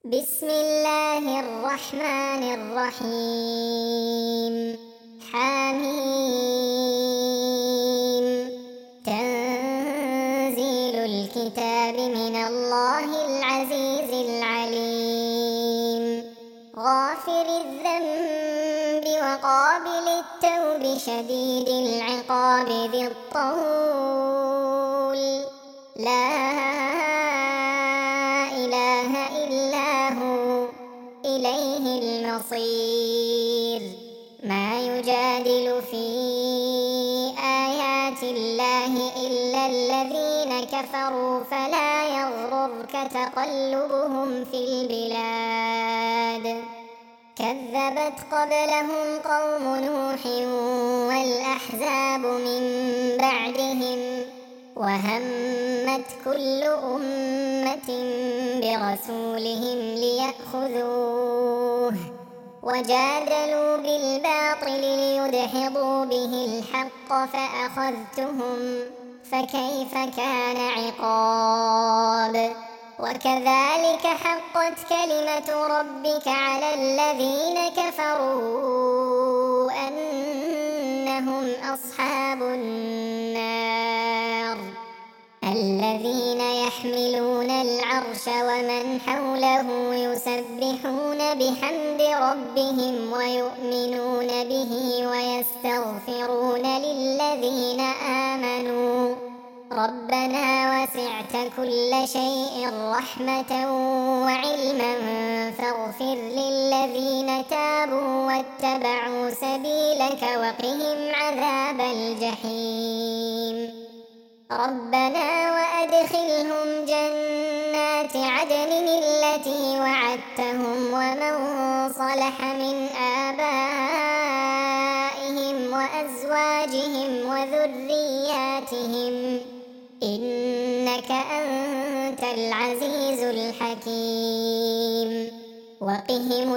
بسم الله الرحمن الرحيم. حميم. تنزيل الكتاب من الله العزيز العليم. غافر الذنب وقابل التوب شديد العقاب ذي الطول. لا إله إلا هو إليه المصير. ما يجادل في آيات الله إلا الذين كفروا فلا يغررك تقلبهم في البلاد. كذبت قبلهم قوم نوح والأحزاب من بعدهم وهمت كل أمة برسولهم ليأخذوه وجادلوا بالباطل ليدحضوا به الحق فأخذتهم فكيف كان عقاب. وكذلك حقت كلمة ربك على الذين كفروا أنهم أصحاب النار. الذين يحملون العرش ومن حوله يسبحون بحمد ربهم ويؤمنون به ويستغفرون للذين آمنوا ربنا وسعت كل شيء رحمة وعلما فاغفر للذين تابوا واتبعوا سبيلك وقهم عذاب الجحيم. ربنا وأدخلهم جنات عدن التي وعدتهم ومن صلح من آبائهم وأزواجهم وذرياتهم إنك أنت العزيز الحكيم. وقهم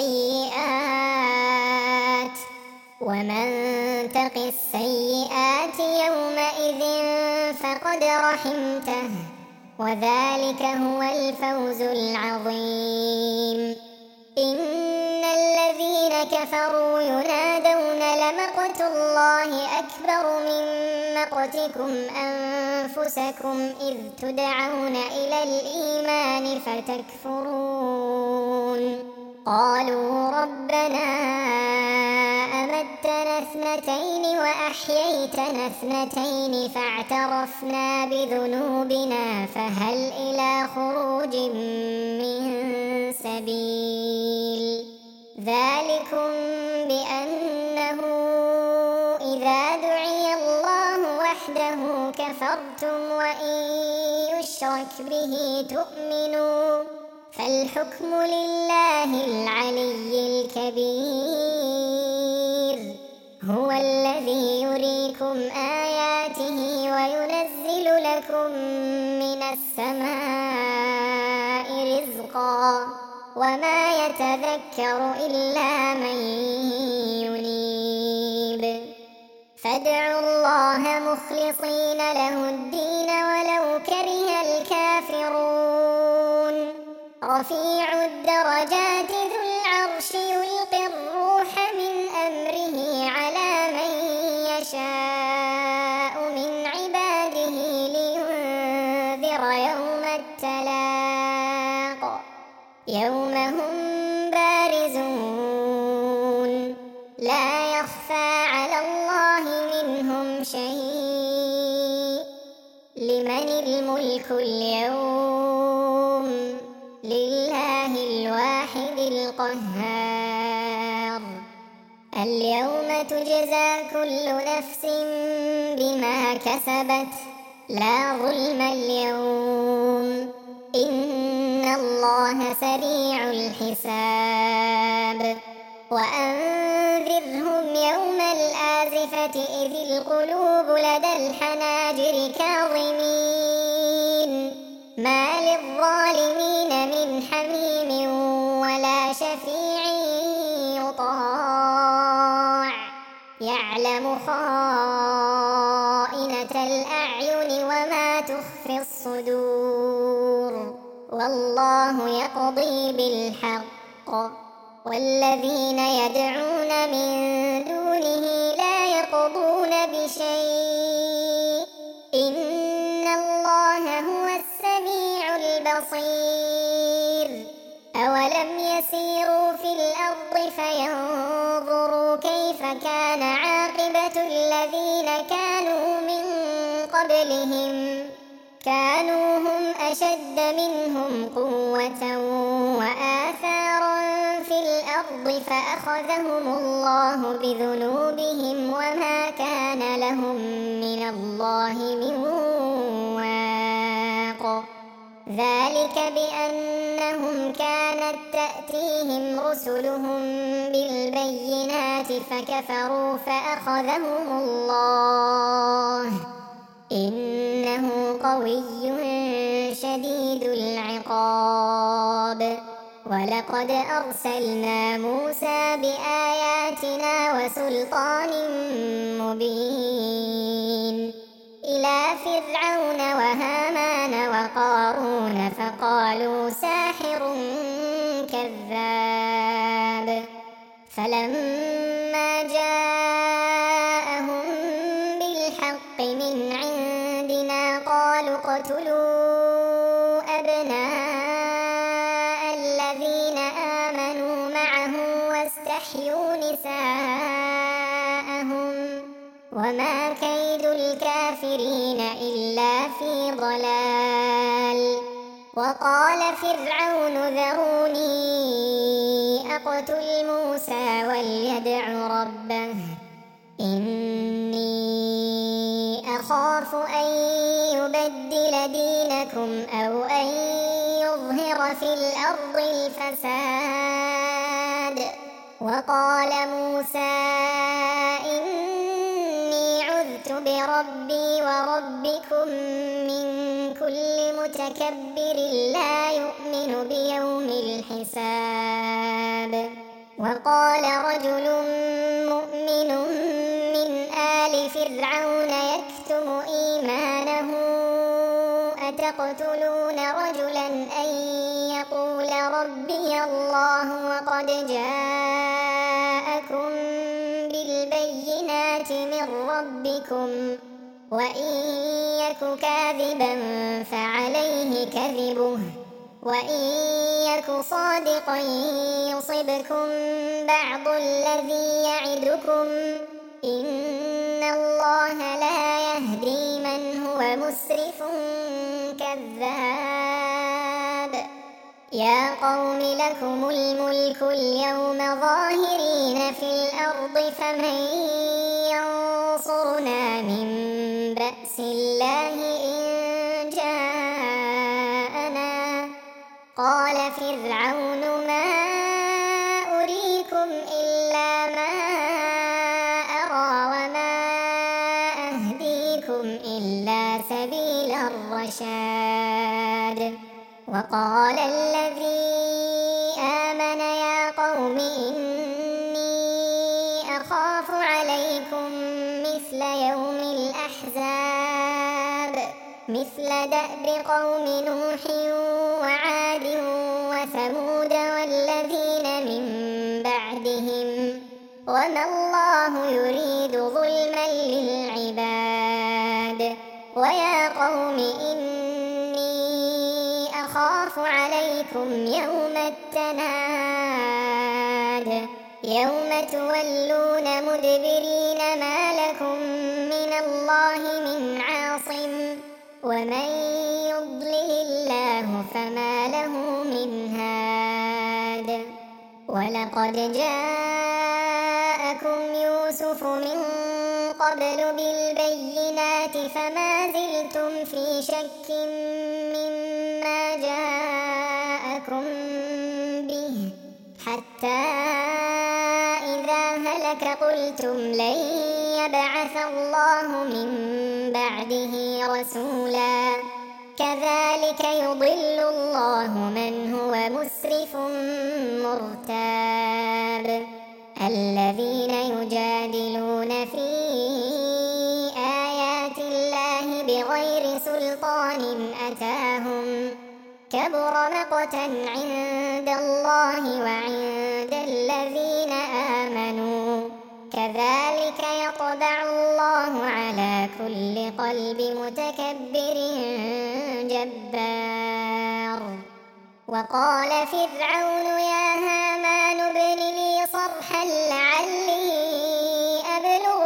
السيئات ومن تق السيئات يومئذ فقد رحمته وذلك هو الفوز العظيم. إن الذين كفروا ينادون لمقت الله أكبر من مقتكم أنفسكم إذ تدعون إلى الإيمان فتكفرون. قالوا ربنا أمتنا اثنتين وأحييتنا اثنتين فاعترفنا بذنوبنا فهل إلى خروج من سبيل. ذلكم بأنه إذا دعي الله وحده كفرتم وإن يشرك به تؤمنوا فالحكم لله العلي الكبير. هو الذي يريكم آياته وينزل لكم من السماء رزقا وما يتذكر إلا من ينيب. فادعوا الله مخلصين له الدين ولو كره الكافرون. رفيع الدرجات ذو العرش يلقي الروح من أمره على من يشاء من عباده لينذر يوم التلاق يوم هم بارزون لا يخفى على الله منهم شيء. لمن الملك اليوم لله الواحد القهار. اليوم تجزى كل نفس بما كسبت لا ظلم اليوم إن الله سريع الحساب. وأنذرهم يوم الآزفة إذ القلوب لدى الحناجر كاظمين ما للظالمين من حميم ولا شفيع يطاع يعلم خائنة الأعين وما تخفي الصدور والله يقضي بالحق والذين يدعون من دونه لا يقضون بشيء إن الله هو السميع البصير أولم يسيروا في الأرض فينظروا كيف كان عاقبة الذين كانوا من قبلهم كانوا هم أشد منهم قوة وآثارا في الأرض فأخذهم الله بذنوبهم وما كان لهم من الله من واق ذلك بأنهم كانت تأتيهم رسلهم بالبينات فكفروا فأخذهم الله إنه قوي شديد العقاب ولقد أرسلنا موسى بآياتنا وسلطان مبين إلى فرعون وهامان وقارون فقالوا ساحر كذاب فلما جاءهم بالحق من عندنا قالوا اقتلوا أبناء الذين آمنوا معه واستحيوا نساءهم وما كيد الكافرين إلا في ضلال وقال فرعون ذروني أقتل موسى وليدع ربه إني أخاف أن يبدل دينكم أو أن يظهر في الأرض الفساد وقال موسى إني عذت بربي وربكم من كل متكبر لا يؤمن بيوم الحساب وقال رجل مؤمن من آل فرعون يكتم إيمانه أتقتلون رجلا أن يقول ربي الله وقد جاءكم بالبينات من ربكم وإن يك كاذبا فعليه كذبه وإن يك صادقا يصبكم بعض الذي يعدكم إن الله لا يهدي من هو مسرف كذاب يا قوم لكم الملك اليوم ظاهرين في الأرض فمن ينصرنا من بأس الله إن جاءنا قال فرعون ما أريكم إلا ما أرى وما أهديكم إلا سبيل الرشاد وقال الذي آمن يا قوم إني أخاف عليكم مثل يوم الأحزاب مثل دأب قوم نوح وعاد وثمود والذين من بعدهم وما الله يريد ظلما للعباد ويا قوم إني أخاف عليكم يوم التناد يوم تولون مدبرين ما لكم من الله من عاصم ومن يضلل الله فما له من هاد ولقد جاءكم يوسف من قبل بالبينات فما زلتم في شك مما جاءكم به حتى إذا هلك قلتم لن يبعث الله من بعده رسولا كذلك يضل الله من هو مسرف مرتاب الذين يجادلون في آيات الله بغير سلطان أتاهم كبر كبر مقتا عند الله وعند الذين آمنوا كذلك يطبع الله على كل قلب متكبر جبار. وقال فرعون يا هامان ابن لي صرحا لعلي أبلغ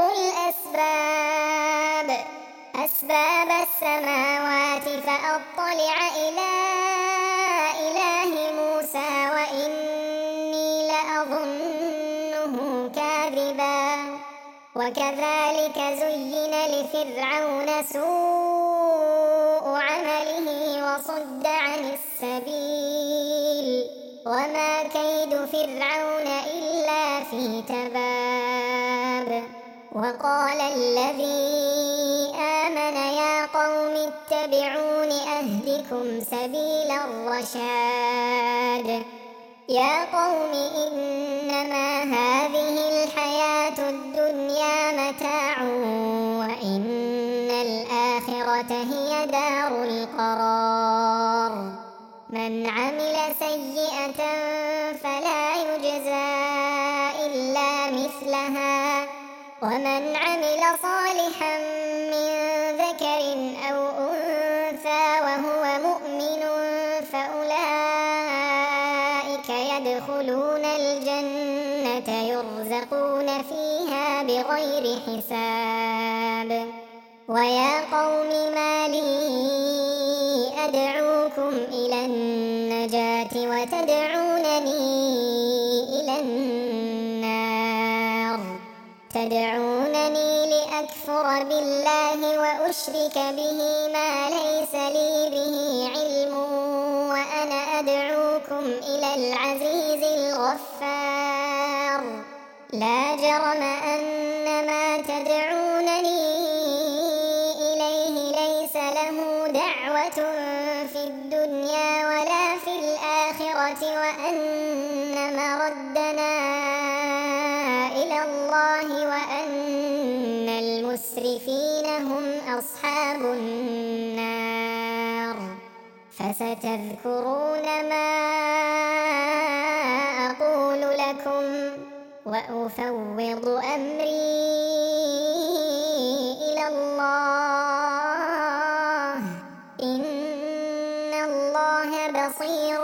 أسباب السماوات فأطلع إلى إله موسى وإني لأظنه كاذبا. وكذلك زين لفرعون سوء عمله وصد عن السبيل وما كيد فرعون إلا في تباب. وقال الذي آمن يا قوم اتبعون أهدكم سبيل الرشاد. يا قوم إنما هذه الحياة الدنيا متاع وإن الآخرة هي دار القرار. من عمل سيئة فلا يجزى إلا مثلها ومن عمل صالحا من ذكر أو أنثى وهو مؤمن فأولئك يدخلون الجنة يرزقون فيها بغير حساب. ويا قوم ما لي أدعوكم إلى النجاة وتدعونني إلى النار. تدعونني لأكفر بالله وأشرك به ما ليس لي به علم وأنا أدعوكم إلى العزيز الغفار. لا جرم أن ما تدعونني إليه ليس له دعوة في الدنيا ولا في الآخرة وأن مردنا إلى الله وأن المسرفين هم أصحاب النار. فستذكرون ما أقول لكم وأفوض أمري إلى الله إن الله بصير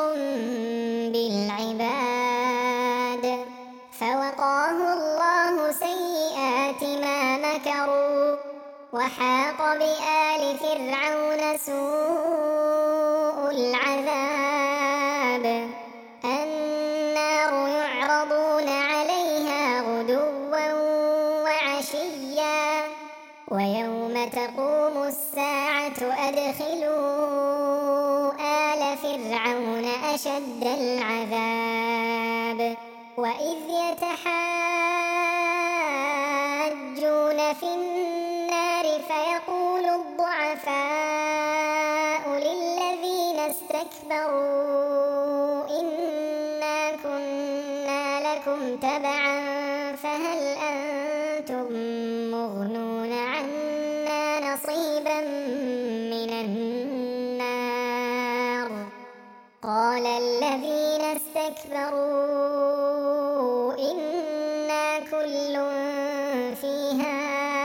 بالعباد. فوقاه الله سيئات ما مكروا وحاق بآل فرعون سوء العذاب. النار يعرضون عليها غدوا وعشيا ويوم تقوم الساعة أدخلوا آل فرعون أشد العذاب. وإذ يتحاجون في النار فيقول الضعفاء للذين استكبروا إنا كنا لكم تبعا فهل أنتم مغنون عنا نصيبا من النار. قال الذين استكبروا إنا كل فيها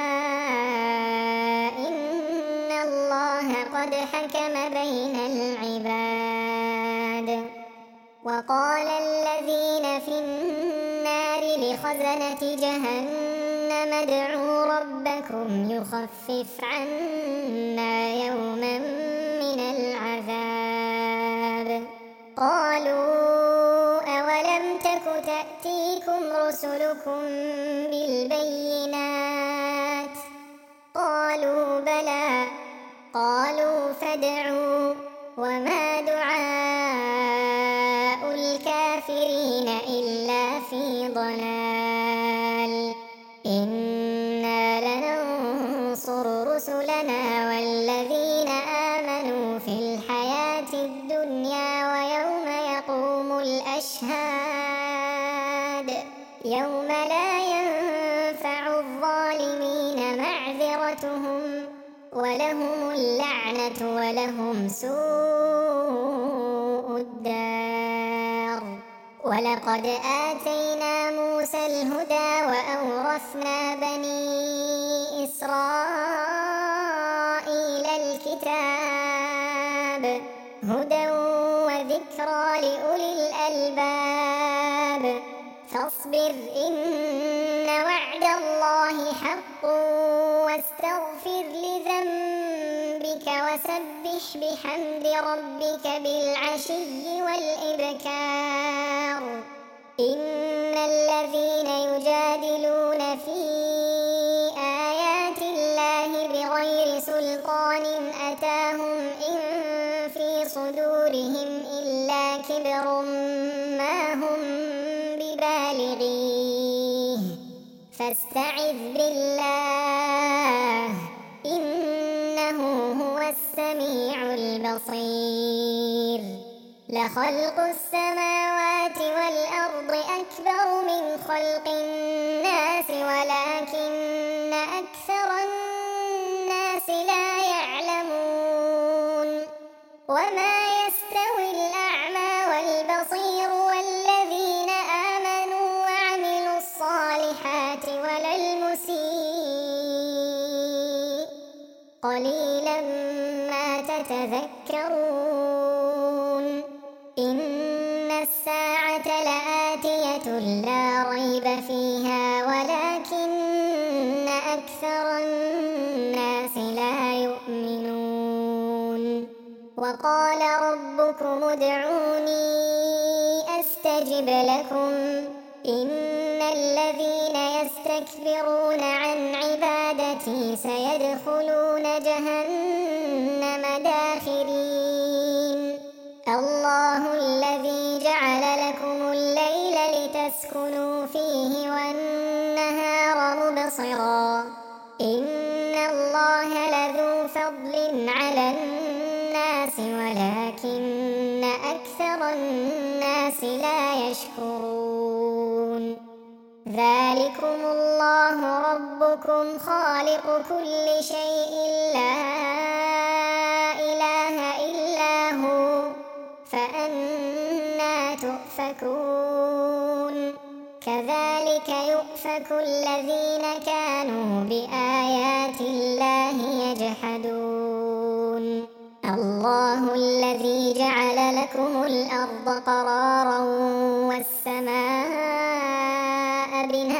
إن الله قد حكم بين العباد. وقال الذين في النار لخزنة جهنم ادعوا ربكم يخفف عنا يوما من العذاب. قالوا أولم تك تأتيكم رسلكم بالبينات قالوا بلى قالوا فادعوا وما دعاء الكافرين إلا في ضلال. إنا لننصر رسلنا والذين آمنوا في الحياة الدنيا ويوم يقوم الأشهاد يوم لا ينفع الظالمين معذرتهم ولهم اللعنة ولهم سوء الدار ولقد آتينا موسى الهدى وأورثنا بني إسرائيل الكتاب هدى وذكرى لأولي الألباب فاصبر إن وعد الله حق واستغفر لذنبك وسبح بحمد ربك بالعشي والإبكار إن الذين يجادلون في آيات الله بغير سلطان أتاهم إن في صدورهم إلا كبر ما هم ببالغيه فاستعذ بالله إنه هو السميع البصير لخلق السماوات والأرض أكبر من خلق الناس ولكن أكثر الناس لا يعلمون وما يستوي الأعمى والبصير والذين آمنوا وعملوا الصالحات ولا المسيء قليلا ما تتذكرون إن الساعة لآتية لا ريب فيها ولكن أكثر الناس لا يؤمنون وقال ربكم ادعوني أستجب لكم إن الذين يستكبرون عن عبادتي سيدخلون جهنم داخرين الله الذي جعل لكم الليل لتسكنوا فيه والنهار مبصرا إن الله لذو فضل على الناس ولكن أكثر الناس لا يشكرون ذلكم الله ربكم خالق كل شيء لا إله إلا هو فأنى تؤفكون كذلك يؤفك الذين كانوا بآيات الله يجحدون الله الذي جعل لكم الأرض قرارا والسماء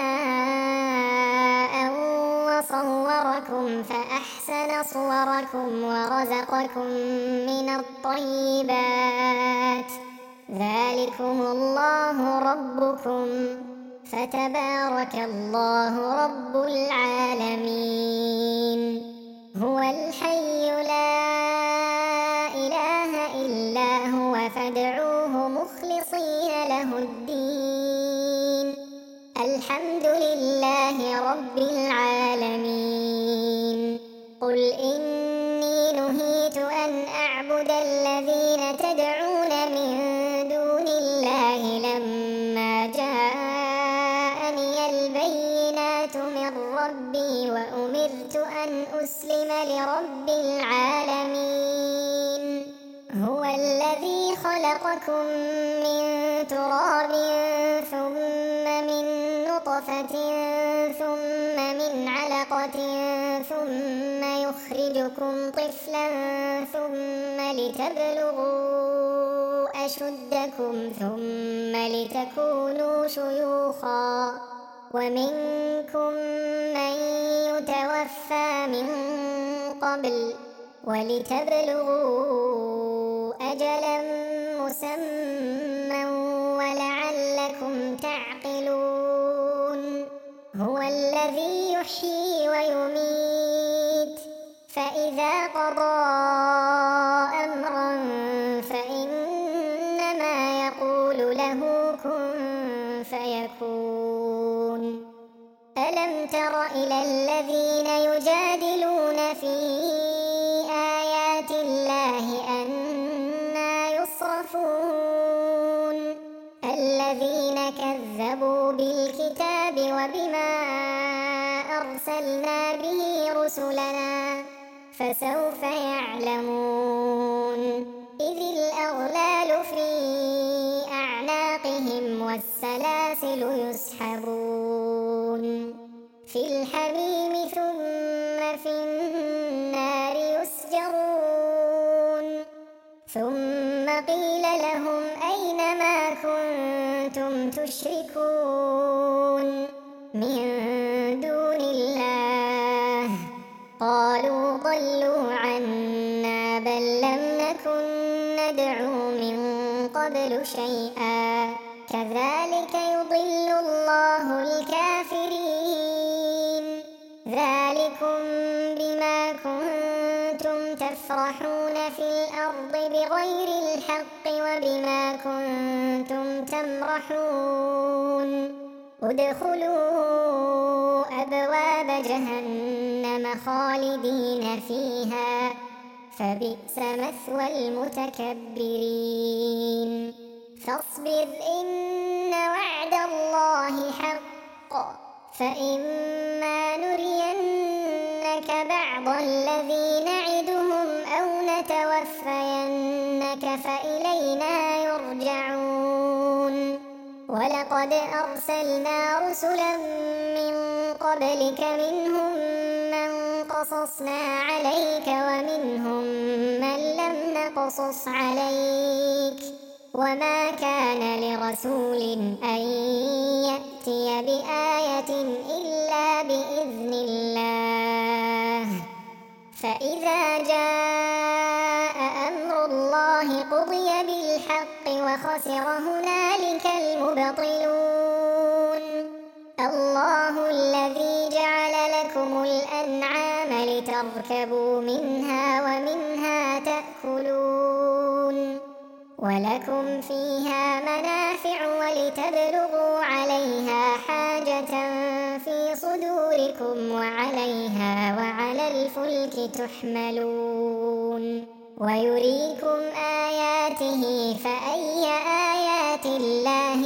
بناء وصوركم فأحسن صوركم ورزقكم من الطيبات ذلكم الله ربكم فتبارك الله رب العالمين هو الحي لا إله إلا هو فادعوه مخلصين له الدين الحمد لله رب العالمين قل إني نهيت أن أعبد الذين تدعون من دون الله لما جاءني البينات من ربي وأمرت أن أسلم لرب العالمين هو الذي خلقكم من تراب ثم من نطفة ثم من علقة ثم يخرجكم طفلا ثم لتبلغوا أشدكم ثم لتكونوا شيوخا ومنكم من يتوفى من قبل ولتبلغوا أجلا مسمى ولعلكم تعقلون هو الذي يحيي ويميت فإذا قضى أمرا فإنما يقول له كن فيكون ألم تر إلى الذين يجادلون في آيات الله أنى يصرفون الذين كذبوا بالكتاب وبما أرسلنا به رسلنا فسوف يعلمون إذ الأغلال في أعناقهم والسلاسل يسحبون في الحميم ثم في النار يسجرون ثم قيل لهم أين ما كنتم تشركون من دون الله قالوا ضلوا عنا بل لم نكن ندعو من قبل شيئا كذلك يضل الله الكافرين ذلكم بما كنتم تفرحون في الأرض بغير الحق وبما كنتم تمرحون ادخلوا أبواب جهنم خالدين فيها فبئس مثوى المتكبرين فاصبر إن وعد الله حق فإما نرينك بعض الذي نعدهم أو نتوفينك فإلينا يرجعون ولقد أرسلنا رسلا من قبلك منهم من قصصنا عليك ومنهم من لم نقصص عليك وما كان لرسول أن يأتي بآية إلا بإذن الله فإذا جاء أمر الله قضي بالحق وخسر هنالك المبطلون الله الذي جعل لكم الأنعام لتركبوا منها ومنها تأكلون ولكم فيها منافع ولتبلغوا عليها حاجة في صدوركم وعليها وعلى الفلك تحملون ويريكم آياته فأي آيات الله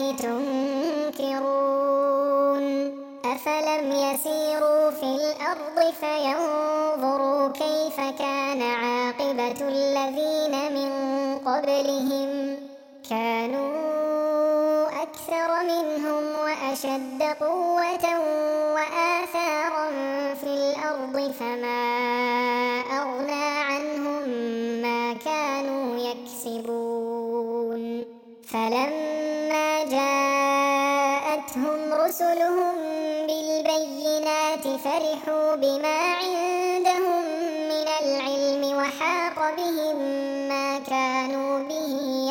تنكرون أفلم يسيروا في الأرض فينظروا كيف كان عاقبة الذين من قبلهم كانوا أكثر منهم وأشد قوة وآثارا في الأرض فما أغنى عنهم ما كانوا يكسبون فلما جاءتهم رسلهم بالبينات فرحوا بما عندهم من العلم وحاق بهم ما كانوا به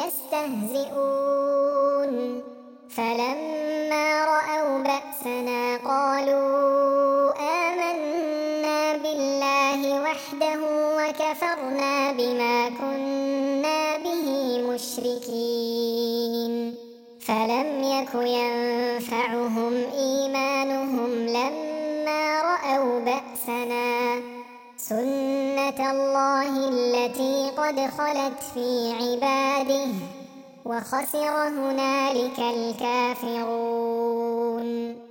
يستهزئون فلما رأوا بأسنا قالوا آمنا بالله وحده وكفرنا بما كنا به مشركين فلم يك ينفعهم إيمانهم لما رأوا بأسنا سنة الله التي قد خلت في عباده وخسر هنالك الكافرون